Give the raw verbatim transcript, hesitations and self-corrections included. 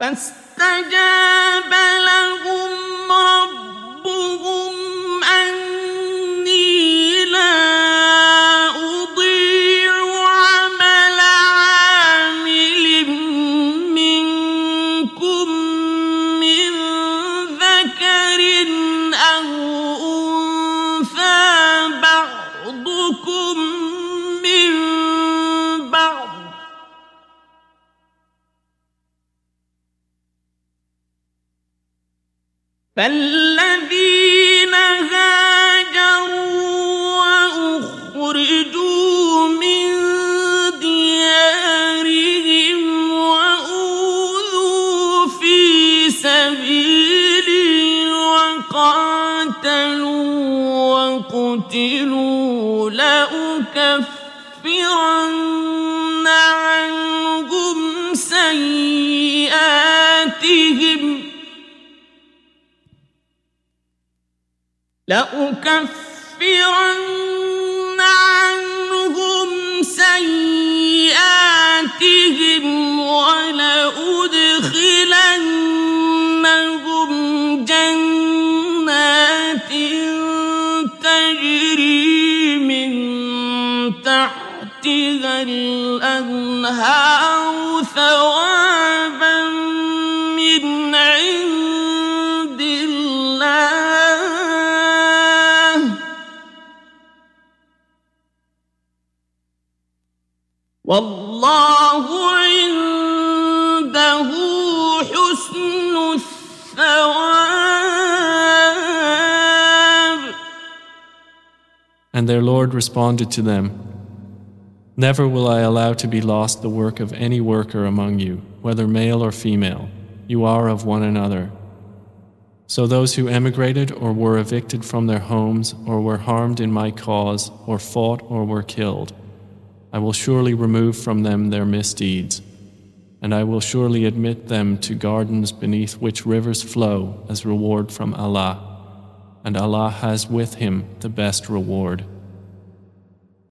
فاستجاب لهم ربهم أني لا أضيع عمل عامل منكم من ذكر أو أنثى بعضكم من بعض فالذين هاجروا وأخرجوا من ديارهم وأوذوا في سبيلي وقاتلوا وقتلوا لأكفرن عنهم سيئاتهم لأكفرن عنهم سيئاتهم ولأدخلنهم جنات تجري من تحتها الأنهار ثوابا من عند الله والله عنده حسن الثواب. And their Lord responded to them, Never will I allow to be lost the work of any worker among you, whether male or female. You are of one another. So those who emigrated or were evicted from their homes or were harmed in my cause or fought or were killed, I will surely remove from them their misdeeds, and I will surely admit them to gardens beneath which rivers flow as reward from Allah, and Allah has with Him the best reward.